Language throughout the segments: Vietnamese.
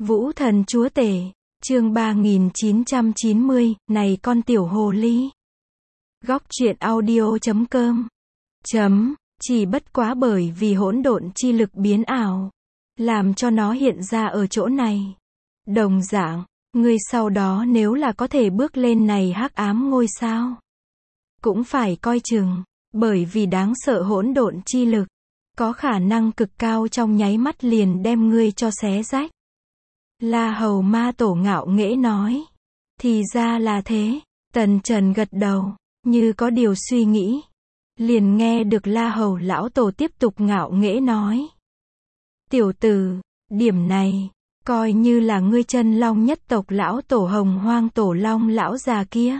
Vũ thần chúa tể, chương 3990, này con tiểu hồ ly. Góc truyện audio.com Chỉ bất quá bởi vì hỗn độn chi lực biến ảo, làm cho nó hiện ra ở chỗ này. Đồng dạng, ngươi sau đó nếu là có thể bước lên này hắc ám ngôi sao, cũng phải coi chừng, bởi vì đáng sợ hỗn độn chi lực, có khả năng cực cao trong nháy mắt liền đem ngươi cho xé rách. La Hầu Ma Tổ ngạo nghễ nói. Thì ra là thế, Tần Trần gật đầu, như có điều suy nghĩ. Liền nghe được La Hầu Lão Tổ tiếp tục ngạo nghễ nói. Tiểu tử, điểm này, coi như là ngươi chân long nhất tộc Lão Tổ Hồng Hoang Tổ Long lão già kia.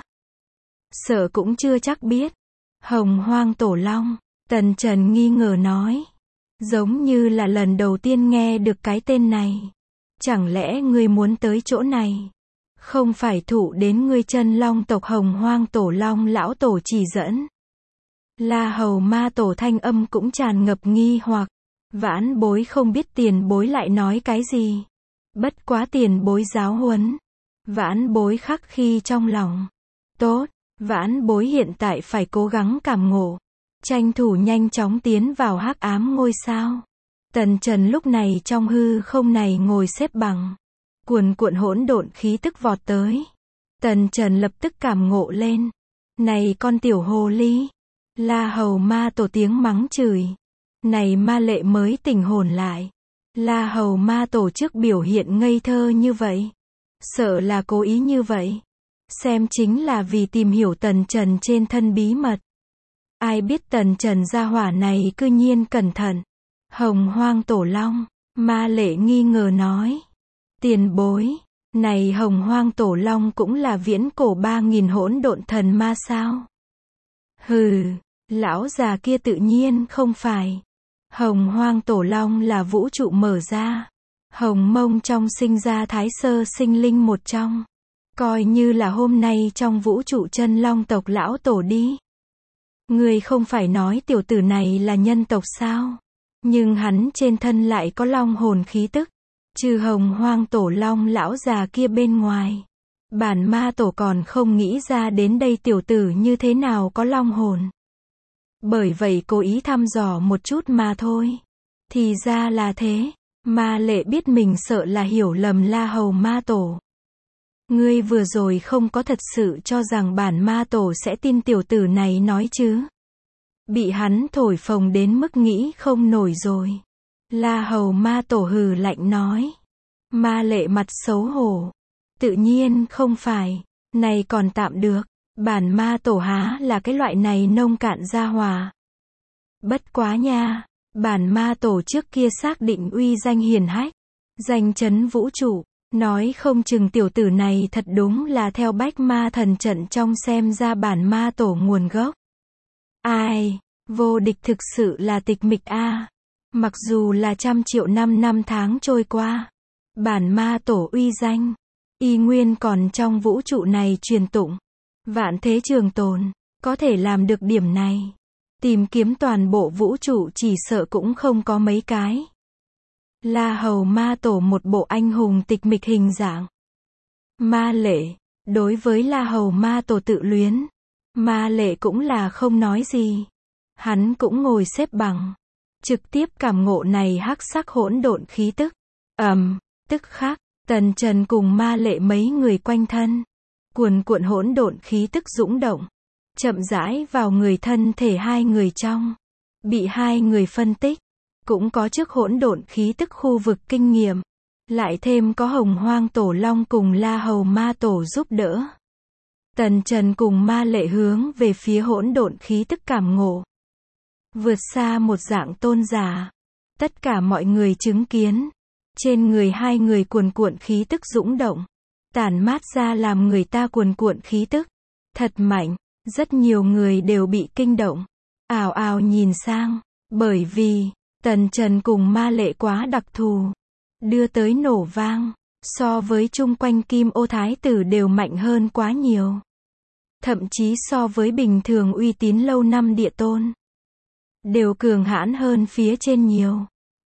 Sợ cũng chưa chắc biết. Hồng Hoang Tổ Long, Tần Trần nghi ngờ nói. Giống như là lần đầu tiên nghe được cái tên này. Chẳng lẽ ngươi muốn tới chỗ này? Không phải thụ đến ngươi chân long tộc Hồng Hoang Tổ Long lão tổ chỉ dẫn. La Hầu Ma Tổ thanh âm cũng tràn ngập nghi hoặc. Vãn bối không biết tiền bối lại nói cái gì. Bất quá tiền bối giáo huấn. Vãn bối khắc khi trong lòng. Tốt, vãn bối hiện tại phải cố gắng cảm ngộ. Tranh thủ nhanh chóng tiến vào hắc ám ngôi sao. Tần Trần lúc này trong hư không này ngồi xếp bằng. Cuồn cuộn hỗn độn khí tức vọt tới. Tần Trần lập tức cảm ngộ lên. Này con tiểu hồ ly. La Hầu Ma Tổ tiếng mắng chửi. Này ma lệ mới tỉnh hồn lại. La Hầu Ma Tổ trước biểu hiện ngây thơ như vậy. Sợ là cố ý như vậy. Xem chính là vì tìm hiểu Tần Trần trên thân bí mật. Ai biết Tần Trần gia hỏa này cư nhiên cẩn thận. Hồng Hoang Tổ Long, ma lệ nghi ngờ nói. Tiền bối, này Hồng Hoang Tổ Long cũng là viễn cổ 3000 hỗn độn thần ma sao? Hừ, lão già kia tự nhiên không phải. Hồng Hoang Tổ Long là vũ trụ mở ra. Hồng Mông trong sinh ra thái sơ sinh linh một trong. Coi như là hôm nay trong vũ trụ chân long tộc lão tổ đi. Người không phải nói tiểu tử này là nhân tộc sao? Nhưng hắn trên thân lại có long hồn khí tức. Trừ Hồng Hoang Tổ Long lão già kia bên ngoài. Bản ma tổ còn không nghĩ ra đến đây tiểu tử như thế nào có long hồn. Bởi vậy cố ý thăm dò một chút mà thôi. Thì ra là thế. Ma lệ biết mình sợ là hiểu lầm La Hầu Ma Tổ. Ngươi vừa rồi không có thật sự cho rằng bản ma tổ sẽ tin tiểu tử này nói chứ. Bị hắn thổi phồng đến mức nghĩ không nổi rồi. La Hầu Ma Tổ hừ lạnh nói. Ma lệ mặt xấu hổ. Tự nhiên không phải. Này còn tạm được. Bản ma tổ há là cái loại này nông cạn gia hòa. Bất quá nha. Bản ma tổ trước kia xác định uy danh hiển hách. Danh chấn vũ trụ. Nói không chừng tiểu tử này thật đúng là theo bách ma thần trận trong xem ra bản ma tổ nguồn gốc. Ai, vô địch thực sự là tịch mịch a. Mặc dù là 100 triệu năm tháng trôi qua, bản ma tổ uy danh, y nguyên còn trong vũ trụ này truyền tụng. Vạn thế trường tồn, có thể làm được điểm này. Tìm kiếm toàn bộ vũ trụ chỉ sợ cũng không có mấy cái. La Hầu Ma Tổ một bộ anh hùng tịch mịch hình dạng. Ma lệ, đối với La Hầu Ma Tổ tự luyến, ma lệ cũng là không nói gì. Hắn cũng ngồi xếp bằng, trực tiếp cảm ngộ này hắc sắc hỗn độn khí tức. Tức khắc, Tần Trần cùng ma lệ mấy người quanh thân. Cuồn cuộn hỗn độn khí tức dũng động. Chậm rãi vào người thân thể hai người trong. Bị hai người phân tích. Cũng có trước hỗn độn khí tức khu vực kinh nghiệm. Lại thêm có Hồng Hoang Tổ Long cùng La Hầu Ma Tổ giúp đỡ. Tần Trần cùng ma lệ hướng về phía hỗn độn khí tức cảm ngộ. Vượt xa một dạng tôn giả. Tất cả mọi người chứng kiến. Trên người hai người cuồn cuộn khí tức dũng động. Tản mát ra làm người ta cuồn cuộn khí tức. Thật mạnh. Rất nhiều người đều bị kinh động. Ào ào nhìn sang. Bởi vì Tần Trần cùng ma lệ quá đặc thù. Đưa tới nổ vang. So với chung quanh Kim Ô Thái Tử đều mạnh hơn quá nhiều. Thậm chí so với bình thường uy tín lâu năm địa tôn. Đều cường hãn hơn phía trên nhiều.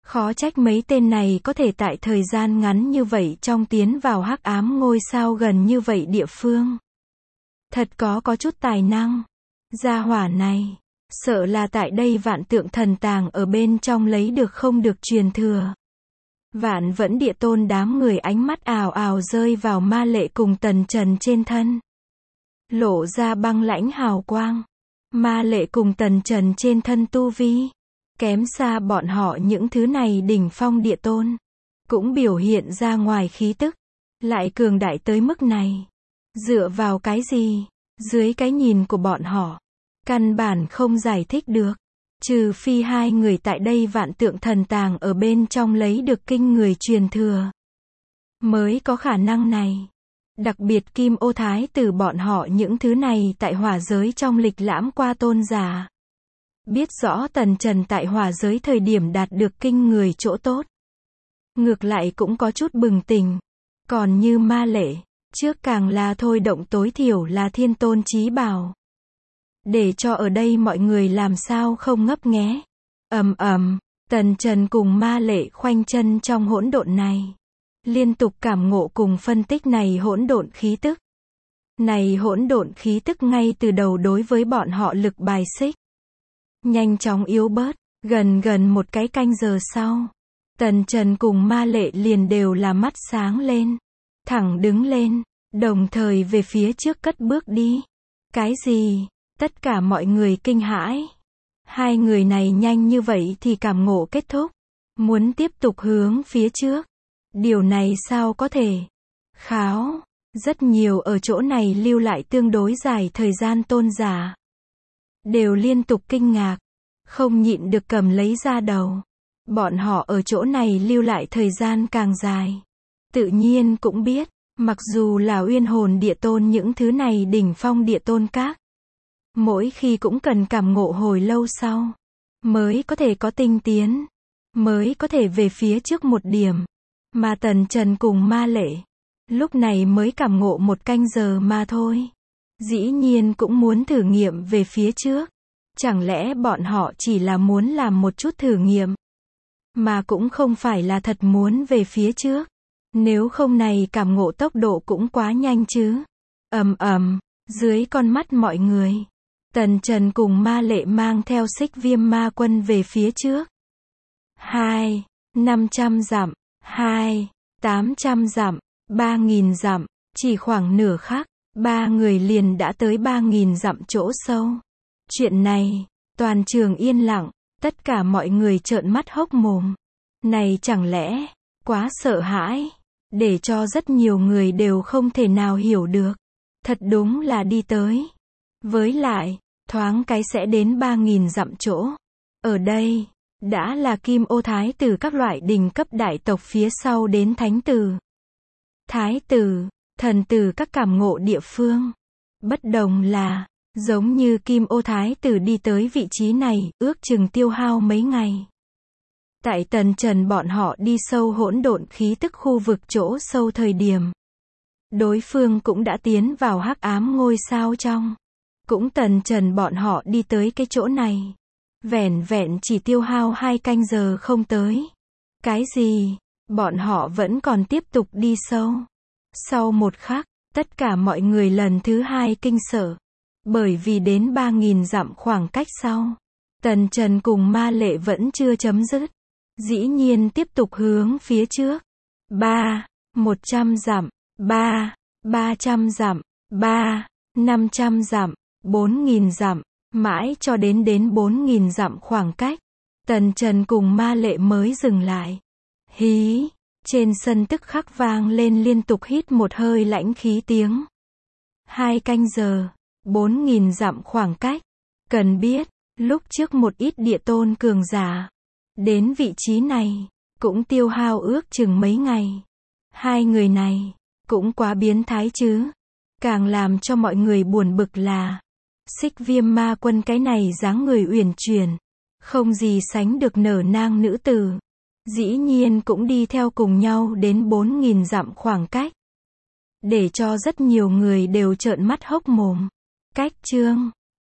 Khó trách mấy tên này có thể tại thời gian ngắn như vậy trong tiến vào hắc ám ngôi sao gần như vậy địa phương. Thật có chút tài năng. Gia hỏa này, sợ là tại đây vạn tượng thần tàng ở bên trong lấy được không được truyền thừa. Vạn vẫn địa tôn đám người ánh mắt ào ào rơi vào Ma Lệ cùng Tần Trần trên thân. Lộ ra băng lãnh hào quang. Ma Lệ cùng Tần Trần trên thân tu vi. Kém xa bọn họ những thứ này đỉnh phong địa tôn. Cũng biểu hiện ra ngoài khí tức. Lại cường đại tới mức này. Dựa vào cái gì? Dưới cái nhìn của bọn họ. Căn bản không giải thích được. Trừ phi hai người tại đây vạn tượng thần tàng ở bên trong lấy được kinh người truyền thừa. Mới có khả năng này. Đặc biệt Kim Ô Thái tử bọn họ những thứ này tại hỏa giới trong lịch lãm qua tôn giả. Biết rõ Tần Trần tại hỏa giới thời điểm đạt được kinh người chỗ tốt. Ngược lại cũng có chút bừng tỉnh. Còn như Ma Lệ, trước càng là thôi động tối thiểu là thiên tôn chí bảo. Để cho ở đây mọi người làm sao không ngấp nghé. Tần Trần cùng Ma Lệ khoanh chân trong hỗn độn này. Liên tục cảm ngộ cùng phân tích này hỗn độn khí tức. Này hỗn độn khí tức ngay từ đầu đối với bọn họ lực bài xích. Nhanh chóng yếu bớt, gần một cái canh giờ sau. Tần Trần cùng Ma Lệ liền đều là mắt sáng lên. Thẳng đứng lên, đồng thời về phía trước cất bước đi. Cái gì? Tất cả mọi người kinh hãi. Hai người này nhanh như vậy thì cảm ngộ kết thúc. Muốn tiếp tục hướng phía trước. Điều này sao có thể? Kháo. Rất nhiều ở chỗ này lưu lại tương đối dài thời gian tôn giả. Đều liên tục kinh ngạc. Không nhịn được cầm lấy ra đầu. Bọn họ ở chỗ này lưu lại thời gian càng dài. Tự nhiên cũng biết. Mặc dù là uyên hồn địa tôn những thứ này đỉnh phong địa tôn các. Mỗi khi cũng cần cảm ngộ hồi lâu sau. Mới có thể có tinh tiến. Mới có thể về phía trước một điểm. Mà Tần Trần cùng Ma Lệ. Lúc này mới cảm ngộ một canh giờ mà thôi. Dĩ nhiên cũng muốn thử nghiệm về phía trước. Chẳng lẽ bọn họ chỉ là muốn làm một chút thử nghiệm. Mà cũng không phải là thật muốn về phía trước. Nếu không này cảm ngộ tốc độ cũng quá nhanh chứ. Dưới con mắt mọi người. Tần Trần cùng Ma Lệ mang theo Xích Viêm Ma Quân về phía trước. 500 dặm, 800 dặm, 3000 dặm, chỉ khoảng nửa khắc, ba người liền đã tới 3000 dặm chỗ sâu. Chuyện này, toàn trường yên lặng, tất cả mọi người trợn mắt hốc mồm. Này chẳng lẽ, quá sợ hãi, để cho rất nhiều người đều không thể nào hiểu được. Thật đúng là đi tới. Với lại, thoáng cái sẽ đến 3000 dặm chỗ. Ở đây, đã là Kim Ô Thái tử các loại đỉnh cấp đại tộc phía sau đến Thánh tử, Thái tử, thần tử các cảm ngộ địa phương. Bất đồng là, giống như Kim Ô Thái tử đi tới vị trí này, ước chừng tiêu hao mấy ngày. Tại Tần Trần bọn họ đi sâu hỗn độn khí tức khu vực chỗ sâu thời điểm. Đối phương cũng đã tiến vào hắc ám ngôi sao trong. Cũng Tần Trần bọn họ đi tới cái chỗ này. Vẻn vẹn chỉ tiêu hao 2 canh giờ không tới. Cái gì? Bọn họ vẫn còn tiếp tục đi sâu. Sau một khắc, tất cả mọi người lần thứ hai kinh sợ. Bởi vì đến 3000 dặm khoảng cách sau. Tần Trần cùng Ma Lệ vẫn chưa chấm dứt. Dĩ nhiên tiếp tục hướng phía trước. 100 dặm, 300 dặm, 500 dặm, 4000 dặm, mãi cho đến 4000 dặm khoảng cách. Tần Trần cùng Ma Lệ mới dừng lại. Hí, trên sân tức khắc vang lên liên tục hít một hơi lãnh khí tiếng. 2 canh giờ, 4000 dặm khoảng cách. Cần biết, lúc trước một ít địa tôn cường giả đến vị trí này, cũng tiêu hao ước chừng mấy ngày. Hai người này, cũng quá biến thái chứ. Càng làm cho mọi người buồn bực là, Xích Viêm Ma Quân cái này dáng người uyển chuyển, không gì sánh được nở nang nữ tử. Dĩ nhiên cũng đi theo cùng nhau đến 4000 dặm khoảng cách. Để cho rất nhiều người đều trợn mắt hốc mồm. Cách chương